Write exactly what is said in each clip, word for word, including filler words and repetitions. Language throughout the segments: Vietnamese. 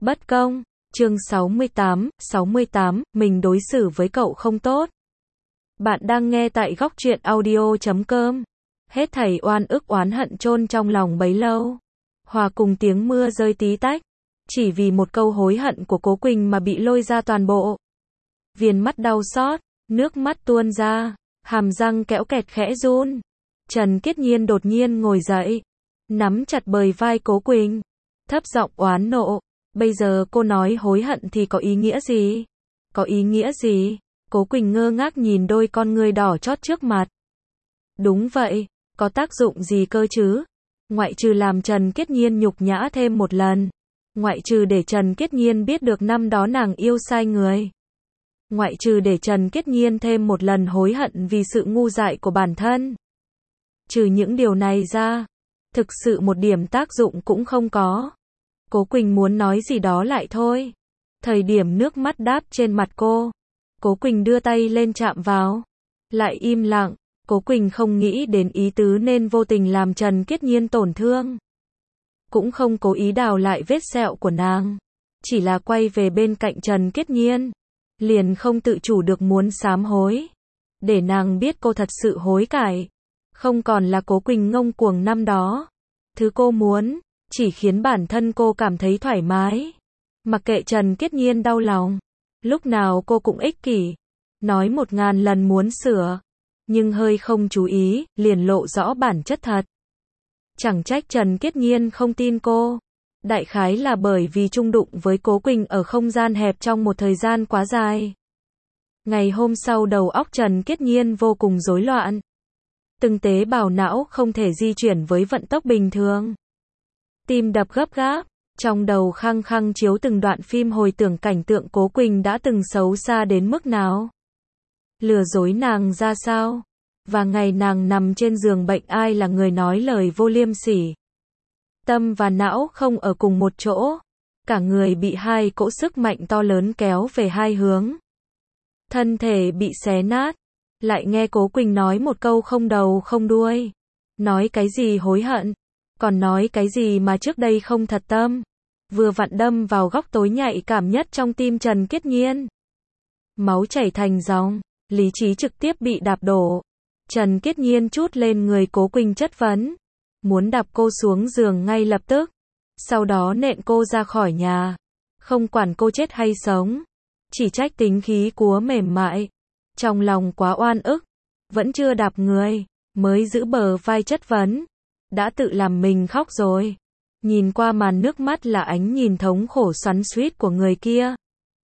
Bất công, chương sáu mươi tám, sáu mươi tám, mình đối xử với cậu không tốt. Bạn đang nghe tại góc truyện audio chấm com. Hết thảy oan ức oán hận chôn trong lòng bấy lâu, hòa cùng tiếng mưa rơi tí tách, chỉ vì một câu hối hận của Cố Quỳnh mà bị lôi ra toàn bộ. Viền mắt đau xót, nước mắt tuôn ra, hàm răng kẽo kẹt khẽ run. Trần Kiết Nhiên đột nhiên ngồi dậy, nắm chặt bờ vai Cố Quỳnh, thấp giọng oán nộ. Bây giờ cô nói hối hận thì có ý nghĩa gì? Có ý nghĩa gì? Cố Quỳnh ngơ ngác nhìn đôi con ngươi đỏ chót trước mặt. Đúng vậy, có tác dụng gì cơ chứ? Ngoại trừ làm Trần Kiết Nhiên nhục nhã thêm một lần. Ngoại trừ để Trần Kiết Nhiên biết được năm đó nàng yêu sai người. Ngoại trừ để Trần Kiết Nhiên thêm một lần hối hận vì sự ngu dại của bản thân. Trừ những điều này ra, thực sự một điểm tác dụng cũng không có. Cố Quỳnh muốn nói gì đó lại thôi. Thời điểm nước mắt đáp trên mặt cô, Cố Quỳnh đưa tay lên chạm vào, lại im lặng. Cố Quỳnh không nghĩ đến ý tứ nên vô tình làm Trần Kiết Nhiên tổn thương. Cũng không cố ý đào lại vết sẹo của nàng, chỉ là quay về bên cạnh Trần Kiết Nhiên, liền không tự chủ được muốn sám hối, để nàng biết cô thật sự hối cải, không còn là Cố Quỳnh ngông cuồng năm đó. Thứ cô muốn chỉ khiến bản thân cô cảm thấy thoải mái, mặc kệ Trần Kiết Nhiên đau lòng. Lúc nào cô cũng ích kỷ, nói một ngàn lần muốn sửa, nhưng hơi không chú ý, liền lộ rõ bản chất thật. Chẳng trách Trần Kiết Nhiên không tin cô. Đại khái là bởi vì chung đụng với Cố Quỳnh ở không gian hẹp trong một thời gian quá dài. Ngày hôm sau đầu óc Trần Kiết Nhiên vô cùng rối loạn. Từng tế bào não không thể di chuyển với vận tốc bình thường. Tim đập gấp gáp, trong đầu khăng khăng chiếu từng đoạn phim hồi tưởng cảnh tượng Cố Quỳnh đã từng xấu xa đến mức nào. Lừa dối nàng ra sao? Và ngày nàng nằm trên giường bệnh ai là người nói lời vô liêm sỉ. Tâm và não không ở cùng một chỗ. Cả người bị hai cỗ sức mạnh to lớn kéo về hai hướng. Thân thể bị xé nát. Lại nghe Cố Quỳnh nói một câu không đầu không đuôi. Nói cái gì hối hận. Còn nói cái gì mà trước đây không thật tâm. Vừa vặn đâm vào góc tối nhạy cảm nhất trong tim Trần Kiết Nhiên. Máu chảy thành dòng. Lý trí trực tiếp bị đạp đổ. Trần Kiết Nhiên trút lên người Cố Quỳnh chất vấn. Muốn đạp cô xuống giường ngay lập tức. Sau đó nện cô ra khỏi nhà. Không quản cô chết hay sống. Chỉ trách tính khí cúa mềm mại. Trong lòng quá oan ức. Vẫn chưa đạp người. Mới giữ bờ vai chất vấn. Đã tự làm mình khóc rồi. Nhìn qua màn nước mắt là ánh nhìn thống khổ xoắn xuýt của người kia.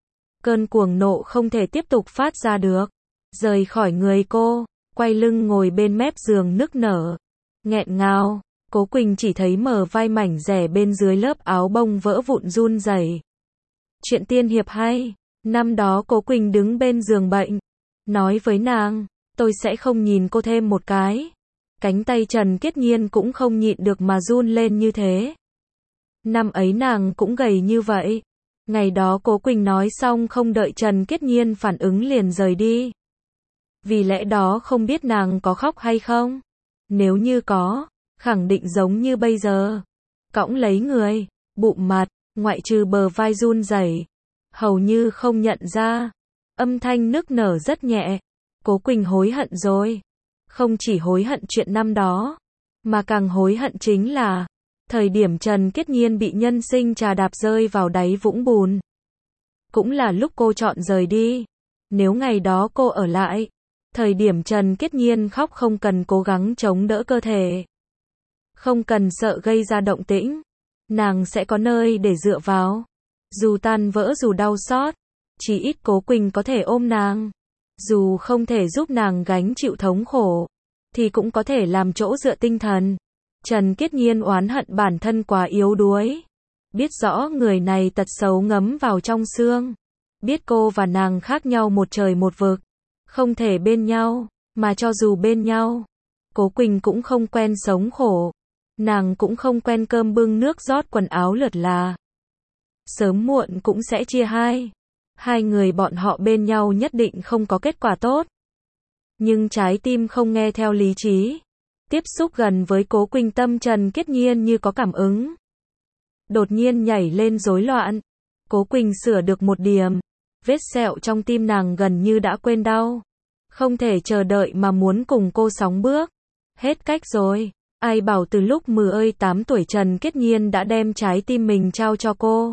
Cơn cuồng nộ không thể tiếp tục phát ra được. Rời khỏi người cô. Quay lưng ngồi bên mép giường nức nở. Nghẹn ngào. Cố Quỳnh chỉ thấy mờ vai mảnh rẻ bên dưới lớp áo bông vỡ vụn run rẩy. Chuyện tiên hiệp hay. Năm đó Cố Quỳnh đứng bên giường bệnh. Nói với nàng, tôi sẽ không nhìn cô thêm một cái. Cánh tay Trần Kiết Nhiên cũng không nhịn được mà run lên như thế. Năm ấy nàng cũng gầy như vậy. Ngày đó Cố Quỳnh nói xong không đợi Trần Kiết Nhiên phản ứng liền rời đi. Vì lẽ đó không biết nàng có khóc hay không. Nếu như có, khẳng định giống như bây giờ. Cõng lấy người, bụng mặt, ngoại trừ bờ vai run rẩy, hầu như không nhận ra. Âm thanh nức nở rất nhẹ. Cố Quỳnh hối hận rồi. Không chỉ hối hận chuyện năm đó, mà càng hối hận chính là thời điểm Trần Kiết Nhiên bị nhân sinh trà đạp rơi vào đáy vũng bùn. Cũng là lúc cô chọn rời đi. Nếu ngày đó cô ở lại, thời điểm Trần Kiết Nhiên khóc không cần cố gắng chống đỡ cơ thể, không cần sợ gây ra động tĩnh, nàng sẽ có nơi để dựa vào. Dù tan vỡ dù đau xót, chỉ ít Cố Quỳnh có thể ôm nàng. Dù không thể giúp nàng gánh chịu thống khổ, thì cũng có thể làm chỗ dựa tinh thần. Trần Kiết Nhiên oán hận bản thân quá yếu đuối. Biết rõ người này tật xấu ngấm vào trong xương. Biết cô và nàng khác nhau một trời một vực. Không thể bên nhau, mà cho dù bên nhau, Cố Quỳnh cũng không quen sống khổ. Nàng cũng không quen cơm bưng nước rót quần áo lượt là. Sớm muộn cũng sẽ chia hai. Hai người bọn họ bên nhau nhất định không có kết quả tốt. Nhưng trái tim không nghe theo lý trí. Tiếp xúc gần với Cố Quỳnh tâm Trần Kiết Nhiên như có cảm ứng. Đột nhiên nhảy lên rối loạn. Cố Quỳnh sửa được một điểm. Vết sẹo trong tim nàng gần như đã quên đau. Không thể chờ đợi mà muốn cùng cô sóng bước. Hết cách rồi. Ai bảo từ lúc mười tám tuổi Trần Kết Nhiên đã đem trái tim mình trao cho cô.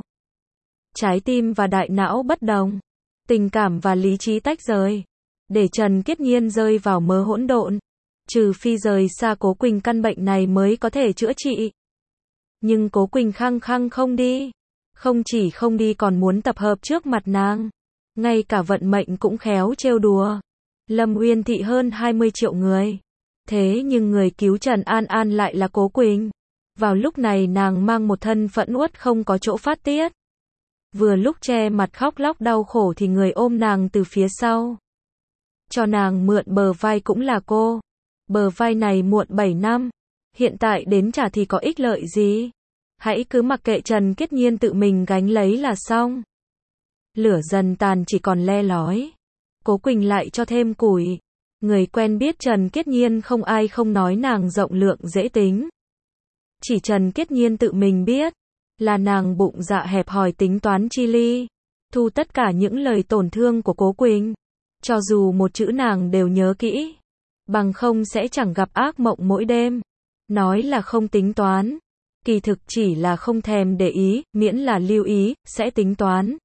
Trái tim và đại não bất đồng. Tình cảm và lý trí tách rời. Để Trần Kết Nhiên rơi vào mớ hỗn độn. Trừ phi rời xa Cố Quỳnh căn bệnh này mới có thể chữa trị. Nhưng Cố Quỳnh khăng khăng không đi. Không chỉ không đi còn muốn tập hợp trước mặt nàng. Ngay cả vận mệnh cũng khéo trêu đùa. Lâm Uyên Thị hơn hai mươi triệu người. Thế nhưng người cứu Trần An An lại là Cố Quỳnh. Vào lúc này nàng mang một thân phẫn uất không có chỗ phát tiết. Vừa lúc che mặt khóc lóc đau khổ thì người ôm nàng từ phía sau. Cho nàng mượn bờ vai cũng là cô. Bờ vai này muộn bảy năm. Hiện tại đến trả thì có ích lợi gì? Hãy cứ mặc kệ Trần Kết Nhiên tự mình gánh lấy là xong. Lửa dần tàn chỉ còn le lói. Cố Quỳnh lại cho thêm củi. Người quen biết Trần Kết Nhiên không ai không nói nàng rộng lượng dễ tính. Chỉ Trần Kết Nhiên tự mình biết. Là nàng bụng dạ hẹp hòi tính toán chi ly. Thu tất cả những lời tổn thương của Cố Quỳnh. Cho dù một chữ nàng đều nhớ kỹ. Bằng không sẽ chẳng gặp ác mộng mỗi đêm. Nói là không tính toán. Kỳ thực chỉ là không thèm để ý, miễn là lưu ý, sẽ tính toán.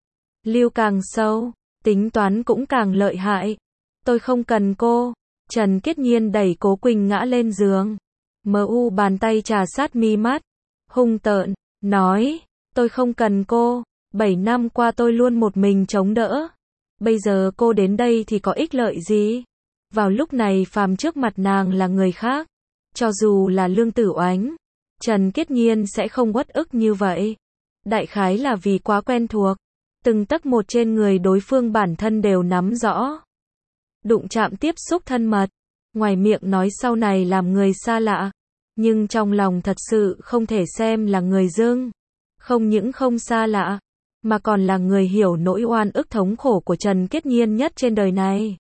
Lưu càng sâu, tính toán cũng càng lợi hại. Tôi không cần cô. Trần Kết Nhiên đẩy Cố Quỳnh ngã lên giường. Mờ u bàn tay trà sát mi mắt. Hung tợn, nói, tôi không cần cô. Bảy năm qua tôi luôn một mình chống đỡ. Bây giờ cô đến đây thì có ích lợi gì? Vào lúc này phàm trước mặt nàng là người khác. Cho dù là Lương Tử Oánh, Trần Kết Nhiên sẽ không uất ức như vậy. Đại khái là vì quá quen thuộc. Từng tấc một trên người đối phương bản thân đều nắm rõ. Đụng chạm tiếp xúc thân mật. Ngoài miệng nói sau này làm người xa lạ. Nhưng trong lòng thật sự không thể xem là người dưng. Không những không xa lạ. Mà còn là người hiểu nỗi oan ức thống khổ của Trần Kết Nhiên nhất trên đời này.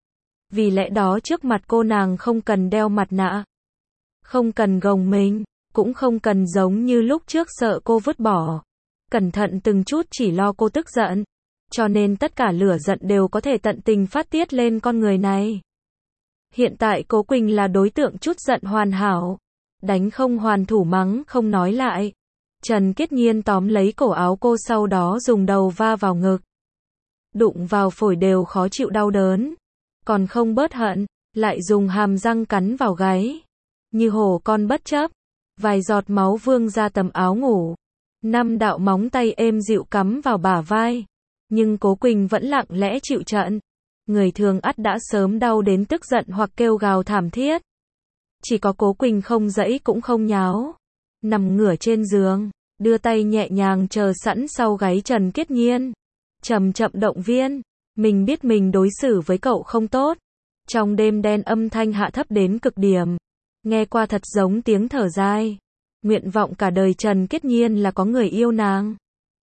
Vì lẽ đó trước mặt cô nàng không cần đeo mặt nạ. Không cần gồng mình. Cũng không cần giống như lúc trước sợ cô vứt bỏ. Cẩn thận từng chút chỉ lo cô tức giận. Cho nên tất cả lửa giận đều có thể tận tình phát tiết lên con người này. Hiện tại Cố Quỳnh là đối tượng chút giận hoàn hảo. Đánh không hoàn thủ mắng không nói lại. Trần Kết Nhiên tóm lấy cổ áo cô sau đó dùng đầu va vào ngực. Đụng vào phổi đều khó chịu đau đớn. Còn không bớt hận, lại dùng hàm răng cắn vào gáy. Như hổ con bất chấp. Vài giọt máu vương ra tầm áo ngủ. Năm đạo móng tay êm dịu cắm vào bả vai. Nhưng Cố Quỳnh vẫn lặng lẽ chịu trận. Người thường ắt đã sớm đau đến tức giận hoặc kêu gào thảm thiết. Chỉ có Cố Quỳnh không dãy cũng không nháo. Nằm ngửa trên giường, đưa tay nhẹ nhàng chờ sẵn sau gáy Trần Kết Nhiên. Chậm chậm động viên. Mình biết mình đối xử với cậu không tốt. Trong đêm đen âm thanh hạ thấp đến cực điểm. Nghe qua thật giống tiếng thở dài. Nguyện vọng cả đời Trần Kết Nhiên là có người yêu nàng.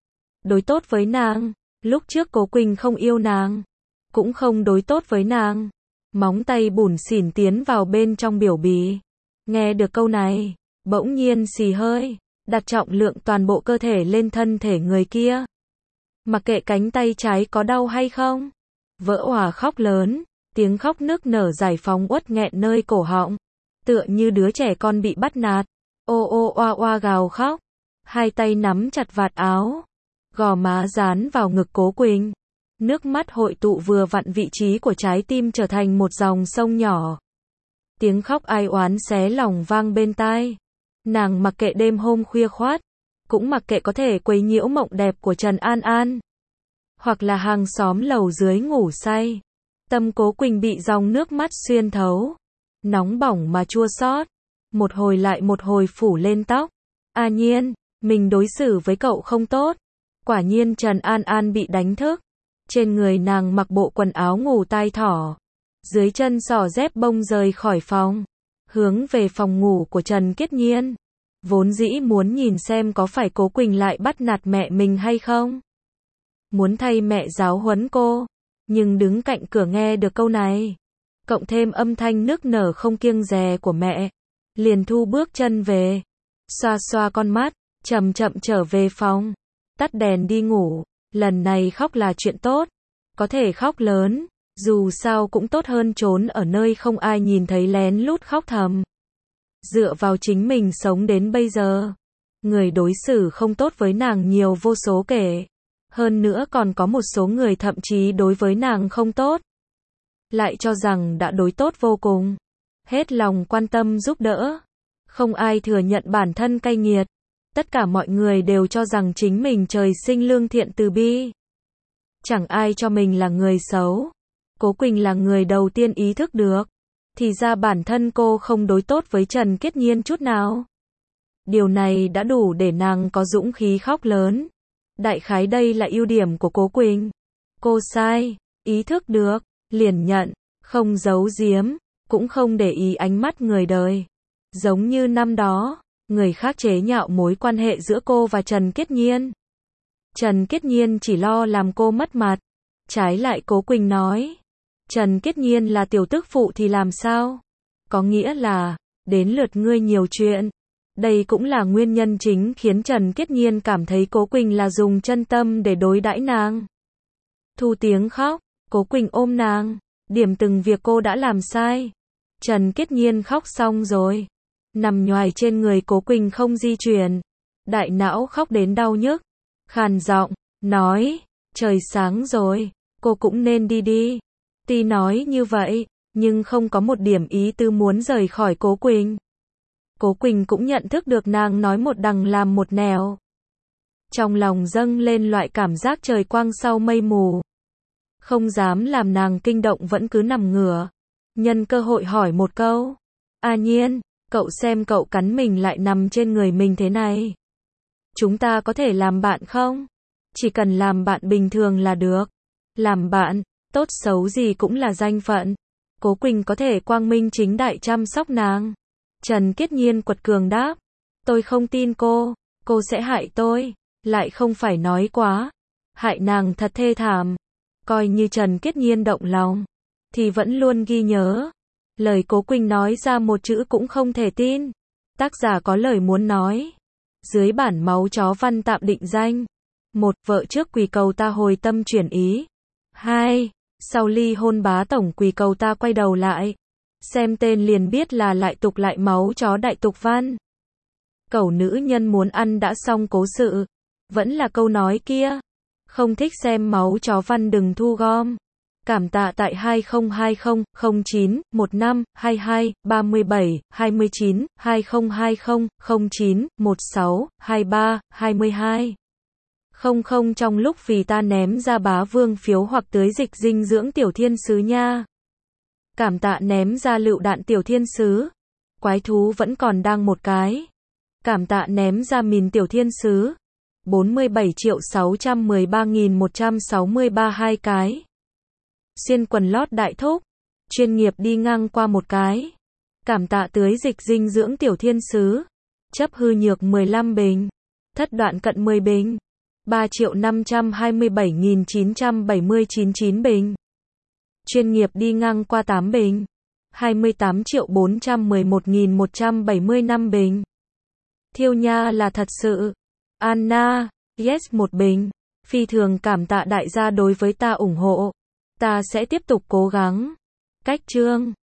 Đối tốt với nàng. Lúc trước Cố Quỳnh không yêu nàng. Cũng không đối tốt với nàng. Móng tay bủn xỉn tiến vào bên trong biểu bì. Nghe được câu này. Bỗng nhiên xì hơi. Đặt trọng lượng toàn bộ cơ thể lên thân thể người kia. Mặc kệ cánh tay trái có đau hay không. Vỡ òa khóc lớn. Tiếng khóc nức nở giải phóng uất nghẹn nơi cổ họng. Tựa như đứa trẻ con bị bắt nạt. Ô ô oa oa gào khóc. Hai tay nắm chặt vạt áo. Gò má dán vào ngực Cố Quỳnh. Nước mắt hội tụ vừa vặn vị trí của trái tim trở thành một dòng sông nhỏ. Tiếng khóc ai oán xé lòng vang bên tai. Nàng mặc kệ đêm hôm khuya khoát. Cũng mặc kệ có thể quấy nhiễu mộng đẹp của Trần An An. Hoặc là hàng xóm lầu dưới ngủ say. Tâm Cố Quỳnh bị dòng nước mắt xuyên thấu. Nóng bỏng mà chua xót. Một hồi lại một hồi phủ lên tóc. A Nhiên, mình đối xử với cậu không tốt. Quả nhiên Trần An An bị đánh thức. Trên người nàng mặc bộ quần áo ngủ tai thỏ. Dưới chân xỏ dép bông rời khỏi phòng. Hướng về phòng ngủ của Trần Kết Nhiên. Vốn dĩ muốn nhìn xem có phải Cố Quỳnh lại bắt nạt mẹ mình hay không. Muốn thay mẹ giáo huấn cô. Nhưng đứng cạnh cửa nghe được câu này. Cộng thêm âm thanh nức nở không kiêng dè của mẹ. Liền thu bước chân về. Xoa xoa con mắt. Chậm chậm trở về phòng. tắt đèn đi ngủ. Lần này khóc là chuyện tốt. Có thể khóc lớn. Dù sao cũng tốt hơn trốn ở nơi không ai nhìn thấy lén lút khóc thầm. Dựa vào chính mình sống đến bây giờ. Người đối xử không tốt với nàng nhiều vô số kể. Hơn nữa còn có một số người thậm chí đối với nàng không tốt. Lại cho rằng đã đối tốt vô cùng. Hết lòng quan tâm giúp đỡ. Không ai thừa nhận bản thân cay nghiệt. Tất cả mọi người đều cho rằng chính mình trời sinh lương thiện từ bi. Chẳng ai cho mình là người xấu. Cố Quỳnh là người đầu tiên ý thức được. Thì ra bản thân cô không đối tốt với Trần Kiết Nhiên chút nào. Điều này đã đủ để nàng có dũng khí khóc lớn. Đại khái đây là ưu điểm của Cố Quỳnh. Cô sai, ý thức được, liền nhận, không giấu giếm, cũng không để ý ánh mắt người đời. Giống như năm đó, người khác chế nhạo mối quan hệ giữa cô và Trần Kiết Nhiên. Trần Kiết Nhiên chỉ lo làm cô mất mặt. Trái lại Cố Quỳnh nói, Trần Kiết Nhiên là tiểu tức phụ thì làm sao? Có nghĩa là, đến lượt ngươi nhiều chuyện. Đây cũng là nguyên nhân chính khiến Trần Kiết Nhiên cảm thấy Cố Quỳnh là dùng chân tâm để đối đãi nàng. Thu tiếng khóc, Cố Quỳnh ôm nàng, điểm từng việc cô đã làm sai. Trần Kiết Nhiên khóc xong rồi, nằm nhoài trên người Cố Quỳnh không di chuyển. Đại não khóc đến đau nhức, khàn giọng, nói, trời sáng rồi, cô cũng nên đi đi. Tuy nói như vậy, nhưng không có một điểm ý tư muốn rời khỏi Cố Quỳnh. Cố Quỳnh cũng nhận thức được nàng nói một đằng làm một nẻo. Trong lòng dâng lên loại cảm giác trời quang sau mây mù. Không dám làm nàng kinh động vẫn cứ nằm ngửa. Nhân cơ hội hỏi một câu. A Nhiên, cậu xem cậu cắn mình lại nằm trên người mình thế này. Chúng ta có thể làm bạn không? Chỉ cần làm bạn bình thường là được. Làm bạn, tốt xấu gì cũng là danh phận. Cố Quỳnh có thể quang minh chính đại chăm sóc nàng. Trần Kiết Nhiên quật cường đáp. Tôi không tin cô. Cô sẽ hại tôi. Lại không phải nói quá. Hại nàng thật thê thảm. Coi như Trần Kiết Nhiên động lòng. Thì vẫn luôn ghi nhớ. Lời Cố Quỳnh nói ra một chữ cũng không thể tin. Tác giả có lời muốn nói. Dưới bản máu chó văn tạm định danh. Một, vợ trước quỳ cầu ta hồi tâm chuyển ý. Hai, sau ly hôn bá tổng quỳ cầu ta quay đầu lại. Xem tên liền biết là lại tục lại máu chó đại tục văn. Cẩu nữ nhân muốn ăn đã xong cố sự. Vẫn là câu nói kia. Không thích xem máu chó văn đừng thu gom. Cảm tạ tại hai không hai không không chín một năm hai hai ba bảy hai chín hai không hai không không chín một sáu hai ba hai hai. Không không trong lúc vì ta ném ra bá vương phiếu hoặc tưới dịch dinh dưỡng tiểu thiên sứ nha. Cảm tạ ném ra lựu đạn tiểu thiên sứ. Quái thú vẫn còn đang một cái. Cảm tạ ném ra mìn tiểu thiên sứ. bốn mươi bảy triệu sáu trăm mười ba nghìn một trăm sáu mươi ba hai cái. Xuyên quần lót đại thúc. Chuyên nghiệp đi ngang qua một cái. Cảm tạ tưới dịch dinh dưỡng tiểu thiên sứ. Chấp hư nhược mười lăm bình. Thất đoạn cận mười bình. ba triệu năm trăm hai mươi bảy nghìn chín trăm bảy mươi chín chín bình. Chuyên nghiệp đi ngang qua tám bình. hai mươi tám triệu bốn trăm mười một nghìn một trăm bảy mươi lăm bình. Thiêu nha là thật sự. Anna, yes một bình. Phi thường cảm tạ đại gia đối với ta ủng hộ. Ta sẽ tiếp tục cố gắng. Cách chương